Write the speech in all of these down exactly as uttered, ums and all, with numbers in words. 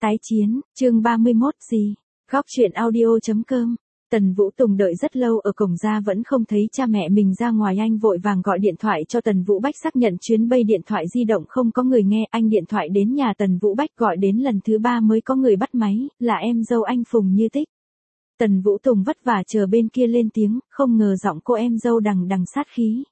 Tái chiến, chương ba mươi mốt gì? Góc truyện audio chấm com. Tần Vũ Tùng đợi rất lâu ở cổng ra vẫn không thấy cha mẹ mình ra ngoài, anh vội vàng gọi điện thoại cho Tần Vũ Bách xác nhận chuyến bay điện thoại di động không có người nghe, anh điện thoại đến nhà Tần Vũ Bách gọi đến lần thứ ba mới có người bắt máy, là em dâu anh Phùng Như Tích. Tần Vũ Tùng vất vả chờ bên kia lên tiếng, không ngờ giọng cô em dâu đằng đằng sát khí.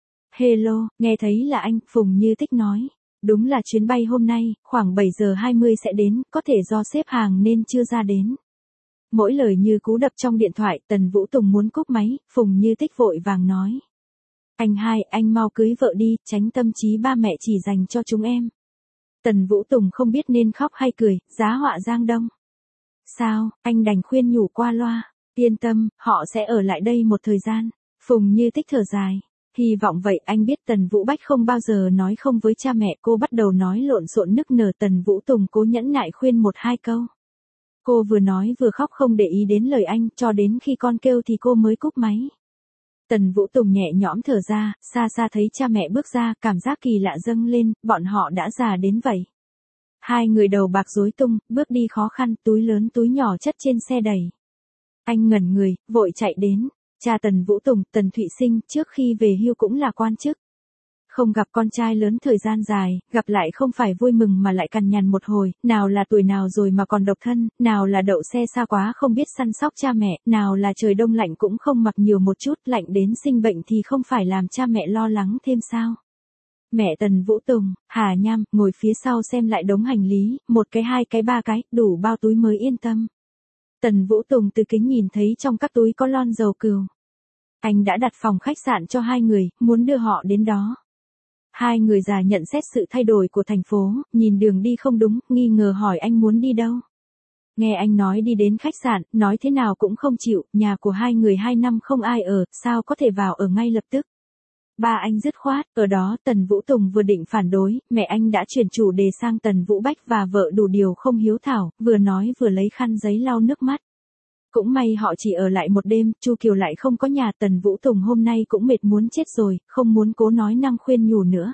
Hello, nghe thấy là anh, Phùng Như Tích nói. Đúng là chuyến bay hôm nay, khoảng bảy giờ hai mươi sẽ đến, có thể do xếp hàng nên chưa ra đến. Mỗi lời như cú đập trong điện thoại, Tần Vũ Tùng muốn cúp máy, Phùng Như Tích vội vàng nói. Anh hai, anh mau cưới vợ đi, tránh tâm trí ba mẹ chỉ dành cho chúng em. Tần Vũ Tùng không biết nên khóc hay cười, giá họa giang đông. Sao, anh đành khuyên nhủ qua loa, yên tâm, họ sẽ ở lại đây một thời gian. Phùng Như Tích thở dài. Hy vọng vậy, anh biết Tần Vũ Bách không bao giờ nói không với cha mẹ, cô bắt đầu nói lộn xộn nức nở. Tần Vũ Tùng cố nhẫn nại khuyên một hai câu. Cô vừa nói vừa khóc không để ý đến lời anh, cho đến khi con kêu thì cô mới cúp máy. Tần Vũ Tùng nhẹ nhõm thở ra, xa xa thấy cha mẹ bước ra, cảm giác kỳ lạ dâng lên, bọn họ đã già đến vậy. Hai người đầu bạc rối tung, bước đi khó khăn, túi lớn túi nhỏ chất trên xe đẩy. Anh ngẩn người, vội chạy đến. Cha Tần Vũ Tùng, Tần Thụy Sinh, trước khi về hưu cũng là quan chức. Không gặp con trai lớn thời gian dài, gặp lại không phải vui mừng mà lại cằn nhằn một hồi, nào là tuổi nào rồi mà còn độc thân, nào là đậu xe xa quá không biết săn sóc cha mẹ, nào là trời đông lạnh cũng không mặc nhiều một chút, lạnh đến sinh bệnh thì không phải làm cha mẹ lo lắng thêm sao. Mẹ Tần Vũ Tùng, Hà Nham, ngồi phía sau xem lại đống hành lý, một cái hai cái ba cái, đủ bao túi mới yên tâm. Tần Vũ Tùng từ kính nhìn thấy trong các túi có lon dầu cừu. Anh đã đặt phòng khách sạn cho hai người, muốn đưa họ đến đó. Hai người già nhận xét sự thay đổi của thành phố, nhìn đường đi không đúng, nghi ngờ hỏi anh muốn đi đâu. Nghe anh nói đi đến khách sạn, nói thế nào cũng không chịu, nhà của hai người hai năm không ai ở, sao có thể vào ở ngay lập tức. Ba anh dứt khoát, ở đó Tần Vũ Tùng vừa định phản đối, mẹ anh đã chuyển chủ đề sang Tần Vũ Bách và vợ đủ điều không hiếu thảo, vừa nói vừa lấy khăn giấy lau nước mắt. Cũng may họ chỉ ở lại một đêm, Chu Kiều lại không có nhà. Tần Vũ Tùng hôm nay cũng mệt muốn chết rồi, không muốn cố nói năng khuyên nhủ nữa.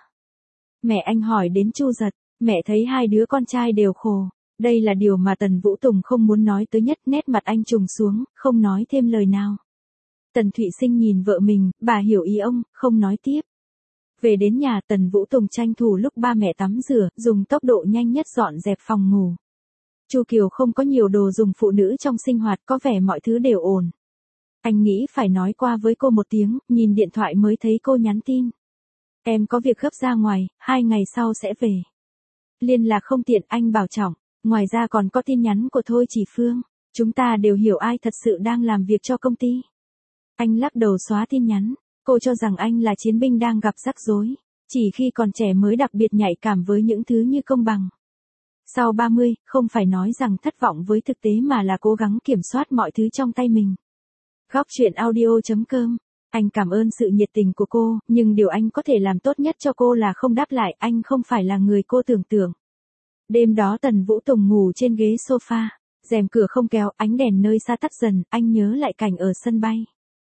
Mẹ anh hỏi đến Chu Giật, mẹ thấy hai đứa con trai đều khổ. Đây là điều mà Tần Vũ Tùng không muốn nói tới nhất, nét mặt anh trùng xuống, không nói thêm lời nào. Tần Thụy Sinh nhìn vợ mình, bà hiểu ý ông, không nói tiếp. Về đến nhà, Tần Vũ Tùng tranh thủ lúc ba mẹ tắm rửa, dùng tốc độ nhanh nhất dọn dẹp phòng ngủ. Chu Kiều không có nhiều đồ dùng phụ nữ trong sinh hoạt, có vẻ mọi thứ đều ổn. Anh nghĩ phải nói qua với cô một tiếng, nhìn điện thoại mới thấy cô nhắn tin. Em có việc gấp ra ngoài, hai ngày sau sẽ về. Liên lạc không tiện, anh bảo trọng. Ngoài ra còn có tin nhắn của Thôi Chỉ Phương. Chúng ta đều hiểu ai thật sự đang làm việc cho công ty. Anh lắc đầu xóa tin nhắn. Cô cho rằng anh là chiến binh đang gặp rắc rối. Chỉ khi còn trẻ mới đặc biệt nhạy cảm với những thứ như công bằng. Sau ba mươi, không phải nói rằng thất vọng với thực tế mà là cố gắng kiểm soát mọi thứ trong tay mình. Góc truyện audio chấm com. Anh cảm ơn sự nhiệt tình của cô, nhưng điều anh có thể làm tốt nhất cho cô là không đáp lại, anh không phải là người cô tưởng tượng. Đêm đó Tần Vũ Tùng ngủ trên ghế sofa, rèm cửa không kéo, ánh đèn nơi xa tắt dần, anh nhớ lại cảnh ở sân bay.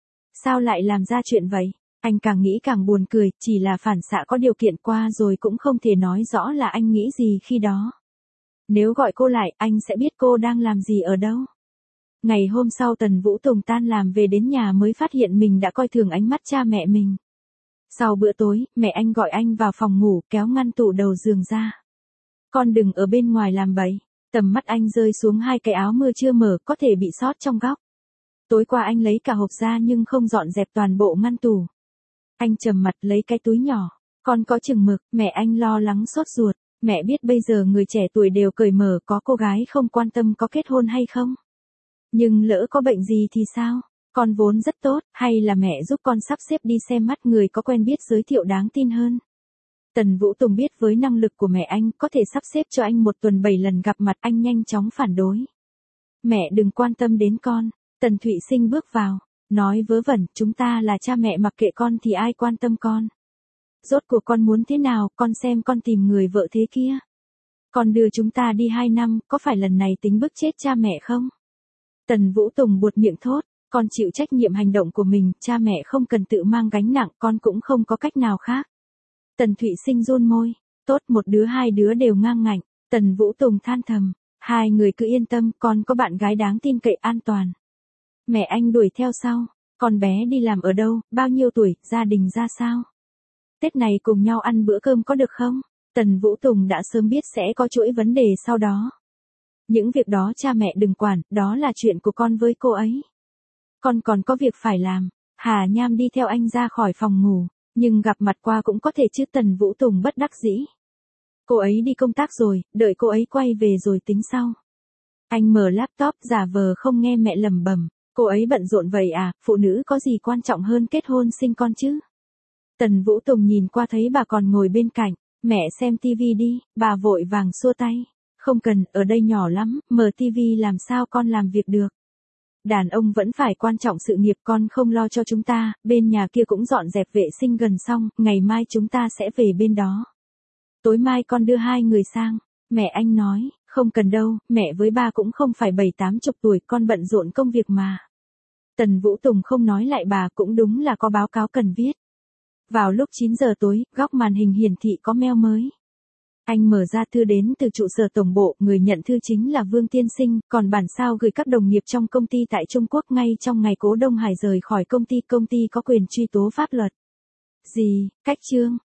Sao lại làm ra chuyện vậy? Anh càng nghĩ càng buồn cười, chỉ là phản xạ có điều kiện qua rồi cũng không thể nói rõ là anh nghĩ gì khi đó. Nếu gọi cô lại, anh sẽ biết cô đang làm gì ở đâu. Ngày hôm sau Tần Vũ Tùng tan làm về đến nhà mới phát hiện mình đã coi thường ánh mắt cha mẹ mình. Sau bữa tối, mẹ anh gọi anh vào phòng ngủ, kéo ngăn tủ đầu giường ra. Con đừng ở bên ngoài làm bậy. Tầm mắt anh rơi xuống hai cái áo mưa chưa mở, có thể bị sót trong góc. Tối qua anh lấy cả hộp ra nhưng không dọn dẹp toàn bộ ngăn tủ. Anh trầm mặt lấy cái túi nhỏ. Con có chừng mực, mẹ anh lo lắng sốt ruột. Mẹ biết bây giờ người trẻ tuổi đều cởi mở, có cô gái không quan tâm có kết hôn hay không. Nhưng lỡ có bệnh gì thì sao? Con vốn rất tốt, hay là mẹ giúp con sắp xếp đi xem mắt người có quen biết giới thiệu đáng tin hơn. Tần Vũ Tùng biết với năng lực của mẹ anh có thể sắp xếp cho anh một tuần bảy lần gặp mặt, anh nhanh chóng phản đối. Mẹ đừng quan tâm đến con. Tần Thụy Sinh bước vào, nói vớ vẩn, chúng ta là cha mẹ mặc kệ con thì ai quan tâm con. Rốt cuộc con muốn thế nào, con xem con tìm người vợ thế kia. Con đưa chúng ta đi hai năm, có phải lần này tính bức chết cha mẹ không? Tần Vũ Tùng buột miệng thốt, con chịu trách nhiệm hành động của mình, cha mẹ không cần tự mang gánh nặng, con cũng không có cách nào khác. Tần Thụy Sinh run môi, tốt một đứa hai đứa đều ngang ngạnh. Tần Vũ Tùng than thầm, Hai người cứ yên tâm, con có bạn gái đáng tin cậy an toàn. Mẹ anh đuổi theo sau. Con bé đi làm ở đâu, bao nhiêu tuổi, gia đình ra sao? Tết này cùng nhau ăn bữa cơm có được không? Tần Vũ Tùng đã sớm biết sẽ có chuỗi vấn đề sau đó. Những việc đó cha mẹ đừng quản, đó là chuyện của con với cô ấy. Con còn có việc phải làm. Hà Nham đi theo anh ra khỏi phòng ngủ, nhưng gặp mặt qua cũng có thể chứ. Tần Vũ Tùng bất đắc dĩ. Cô ấy đi công tác rồi, đợi cô ấy quay về rồi tính sau. Anh mở laptop giả vờ không nghe mẹ lẩm bẩm. Cô ấy bận rộn vậy à, phụ nữ có gì quan trọng hơn kết hôn sinh con chứ? Tần Vũ Tùng nhìn qua thấy bà còn ngồi bên cạnh. Mẹ xem tivi đi, bà vội vàng xua tay. Không cần, ở đây nhỏ lắm, mở tivi làm sao con làm việc được. Đàn ông vẫn phải quan trọng sự nghiệp, con không lo cho chúng ta, bên nhà kia cũng dọn dẹp vệ sinh gần xong, ngày mai chúng ta sẽ về bên đó. Tối mai con đưa hai người sang. Mẹ anh nói, không cần đâu, mẹ với ba cũng không phải bảy tám chục tuổi, con bận rộn công việc mà. Tần Vũ Tùng không nói lại bà, cũng đúng là có báo cáo cần viết. Vào lúc chín giờ tối, góc màn hình hiển thị có mail mới. Anh mở ra thư đến từ trụ sở tổng bộ, người nhận thư chính là Vương Tiên Sinh, còn bản sao gửi các đồng nghiệp trong công ty tại Trung Quốc ngay trong ngày Cố Đông Hải rời khỏi công ty, công ty có quyền truy tố pháp luật. Gì, cách chương,